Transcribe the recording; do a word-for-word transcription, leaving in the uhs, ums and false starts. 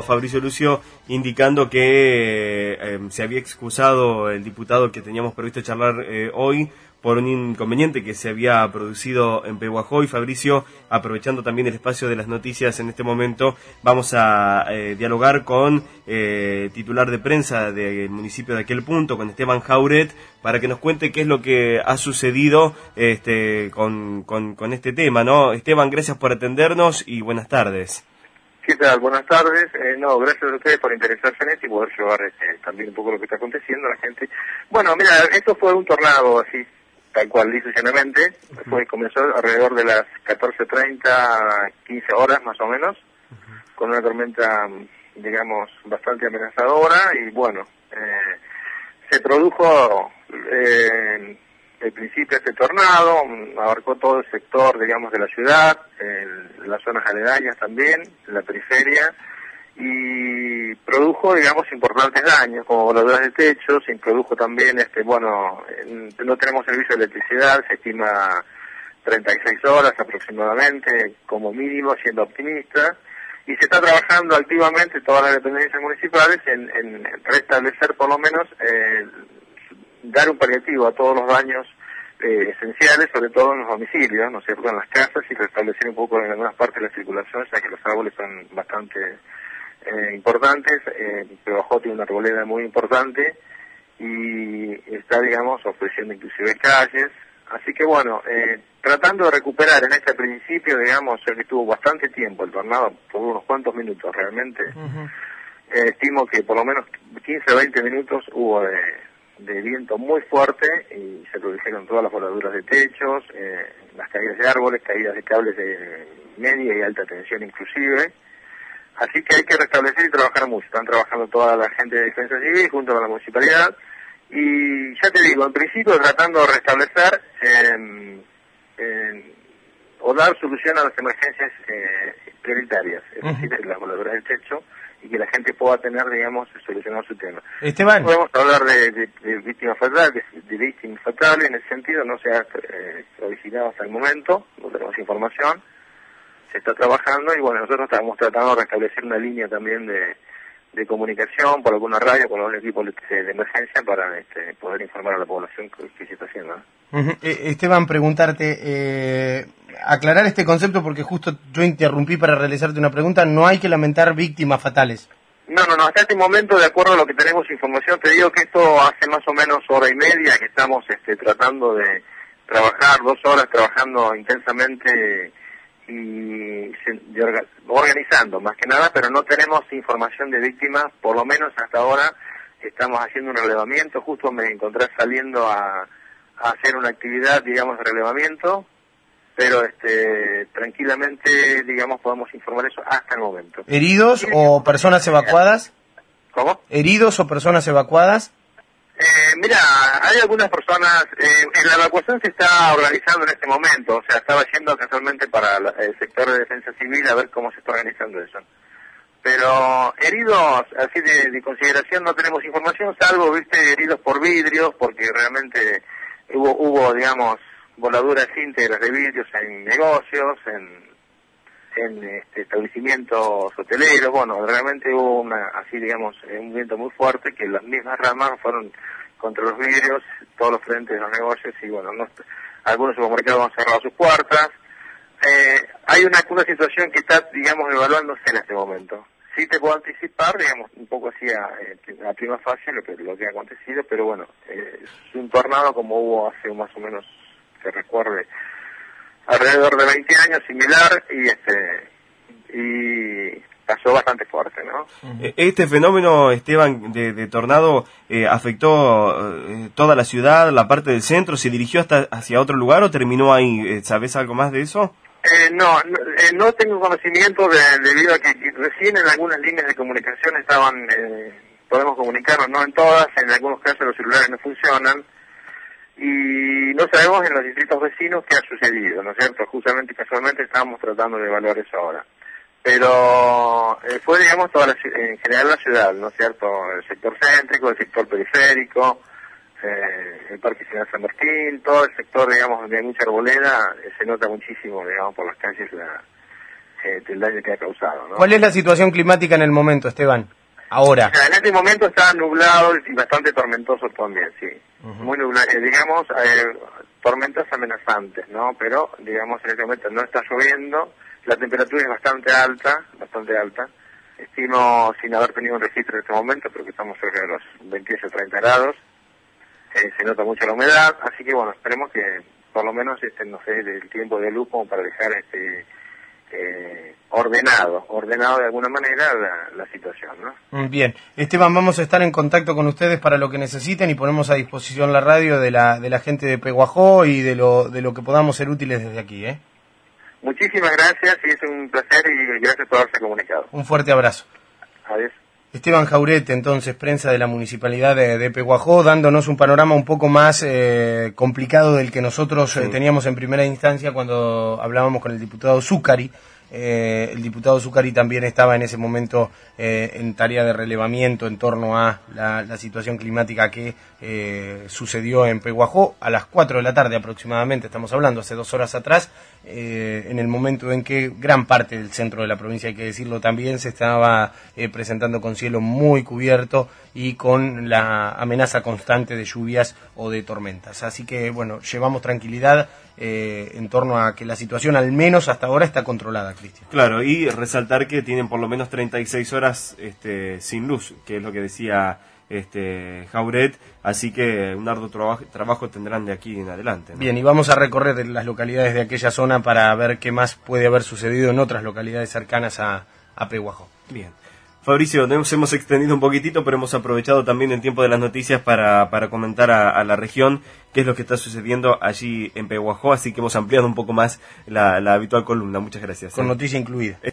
Fabricio Lucio indicando que eh, se había excusado el diputado que teníamos previsto charlar eh, hoy por un inconveniente que se había producido en Pehuajó. Y Fabricio, aprovechando también el espacio de las noticias en este momento, vamos a eh, dialogar con eh, titular de prensa del municipio de aquel punto, con Esteban Jauret, para que nos cuente qué es lo que ha sucedido este, con, con, con este tema, ¿no? Esteban, gracias por atendernos y buenas tardes. ¿Qué tal? Buenas tardes. Eh, no, gracias a ustedes por interesarse en esto y poder llevar este, también un poco lo que está aconteciendo a la gente. Bueno, mira, esto fue un tornado así, tal cual, lisa y llanamente. Uh-huh. Fue, comenzó alrededor de las catorce treinta, quince horas más o menos, uh-huh. con una tormenta, digamos, bastante amenazadora y bueno, eh, se produjo eh, el principio de este tornado, abarcó todo el sector, digamos, de la ciudad, en las zonas aledañas también, en la periferia, y produjo, digamos, importantes daños, como voladuras de techo. Se introdujo también, este, bueno, no tenemos servicio de electricidad, se estima treinta y seis horas aproximadamente, como mínimo, siendo optimista, y se está trabajando activamente todas las dependencias municipales en, en restablecer por lo menos, eh, dar un paliativo a todos los daños eh, esenciales, sobre todo en los domicilios, ¿no es cierto?, en las casas, y restablecer un poco en algunas partes de la circulación, ya que los árboles son bastante eh, importantes. Eh, Pehuajó tiene una arboleda muy importante y está, digamos, ofreciendo inclusive calles. Así que bueno, eh, tratando de recuperar en este principio, digamos, ya que estuvo bastante tiempo el tornado, por unos cuantos minutos realmente, uh-huh. eh, estimo que por lo menos quince a veinte minutos hubo de... de viento muy fuerte y se produjeron todas las voladuras de techos, eh, las caídas de árboles, caídas de cables de media y alta tensión inclusive. Así que hay que restablecer y trabajar mucho. Están trabajando toda la gente de Defensa Civil junto con la municipalidad y ya te digo, en principio tratando de restablecer eh, eh, o dar solución a las emergencias eh, prioritarias, es decir, uh-huh. las voladuras del techo, y que la gente pueda tener, digamos, solucionado su tema. Esteban. No podemos hablar de, de, de víctimas fatales, de, de víctimas fatales en ese sentido, no se ha eh, originado hasta el momento, no tenemos información, se está trabajando y bueno, nosotros estamos tratando de restablecer una línea también de, de comunicación por alguna radio, con algún equipo de, de emergencia para este, poder informar a la población que, que se está haciendo, ¿no? Uh-huh. Eh, Esteban, preguntarte, eh, aclarar este concepto porque justo yo interrumpí para realizarte una pregunta. No hay que lamentar víctimas fatales. No, no, no, hasta este momento, de acuerdo a lo que tenemos información, te digo que esto hace más o menos hora y media que estamos este, tratando de trabajar, dos horas trabajando intensamente y de orga, organizando más que nada, pero no tenemos información de víctimas, por lo menos hasta ahora estamos haciendo un relevamiento. Justo me encontré saliendo a, a hacer una actividad, digamos, de relevamiento, pero este tranquilamente, digamos, podemos informar eso hasta el momento. ¿Heridos sí, o personas evacuadas? ¿Cómo? ¿Heridos o personas evacuadas? Eh, mira, hay algunas personas, eh, en la evacuación se está organizando en este momento, o sea, estaba yendo casualmente para la, el sector de defensa civil a ver cómo se está organizando eso. Pero heridos, así de, de consideración, no tenemos información, salvo, viste, heridos por vidrios, porque realmente hubo, hubo digamos, voladuras íntegras de vidrios en negocios, en, en este, establecimientos hoteleros. Bueno, realmente hubo una, así digamos, un viento muy fuerte que las mismas ramas fueron contra los vidrios, todos los frentes de los negocios, y bueno, no, algunos supermercados han cerrado sus puertas. Eh, hay una, una situación que está, digamos, evaluándose en este momento. Sí te puedo anticipar, digamos, un poco así a, a prima fase lo que, lo que ha acontecido, pero bueno, eh, es un tornado como hubo hace más o menos, se recuerde, alrededor de veinte años, similar, y este y pasó bastante fuerte, ¿no? Este fenómeno, Esteban, de, de tornado, eh, ¿afectó eh, toda la ciudad, la parte del centro? ¿Se dirigió hasta hacia otro lugar o terminó ahí? ¿Sabés algo más de eso? Eh, no, no, eh, no tengo conocimiento de, debido a que recién en algunas líneas de comunicación estaban, eh, podemos comunicarnos, no en todas, en algunos casos los celulares no funcionan, y no sabemos en los distritos vecinos qué ha sucedido, ¿no es cierto? Justamente, casualmente, estábamos tratando de evaluar eso ahora. Pero eh, fue, digamos, toda la, en general la ciudad, ¿no es cierto? El sector céntrico, el sector periférico, eh, el Parque General San Martín, todo el sector, digamos, donde hay mucha arboleda, eh, se nota muchísimo, digamos, por las calles la, eh, el daño que ha causado, ¿no? ¿Cuál es la situación climática en el momento, Esteban? Ahora. O sea, en este momento está nublado y bastante tormentoso también, sí. Uh-huh. Muy nublado, eh, digamos, eh, tormentas amenazantes, ¿no? Pero, digamos, en este momento no está lloviendo, la temperatura es bastante alta, bastante alta. Estimo, sin haber tenido un registro en este momento, pero que estamos cerca de los veintiocho o treinta grados, eh, se nota mucho la humedad, así que bueno, esperemos que por lo menos, este, no sé, el tiempo de luz como para dejar este eh, ordenado, ordenado de alguna manera la, la situación, ¿no? Bien, Esteban, vamos a estar en contacto con ustedes para lo que necesiten y ponemos a disposición la radio de la de la gente de Peguajó y de lo de lo que podamos ser útiles desde aquí, ¿eh? Muchísimas gracias y es un placer y gracias por haberse comunicado. Un fuerte abrazo. Adiós. Esteban Jaurete, entonces, prensa de la Municipalidad de, de Peguajó, dándonos un panorama un poco más eh, complicado del que nosotros sí. eh, teníamos en primera instancia cuando hablábamos con el diputado Zúcari. Eh, el diputado Zúcari también estaba en ese momento eh, en tarea de relevamiento en torno a la, la situación climática que eh, sucedió en Peguajó a las cuatro de la tarde aproximadamente, estamos hablando hace dos horas atrás, eh, en el momento en que gran parte del centro de la provincia, hay que decirlo también, se estaba eh, presentando con cielo muy cubierto y con la amenaza constante de lluvias o de tormentas. Así que, bueno, llevamos tranquilidad eh, en torno a que la situación, al menos hasta ahora, está controlada, Cristian. Claro, y resaltar que tienen por lo menos treinta y seis horas este, sin luz, que es lo que decía este Jauret, así que un arduo traba- trabajo tendrán de aquí en adelante, ¿no? Bien, y vamos a recorrer las localidades de aquella zona para ver qué más puede haber sucedido en otras localidades cercanas a, a Peguajó. Bien. Fabricio, nos hemos extendido un poquitito, pero hemos aprovechado también el tiempo de las noticias para, para comentar a, a la región qué es lo que está sucediendo allí en Peguajó, así que hemos ampliado un poco más la, la habitual columna. Muchas gracias. Con ¿eh? noticia incluida.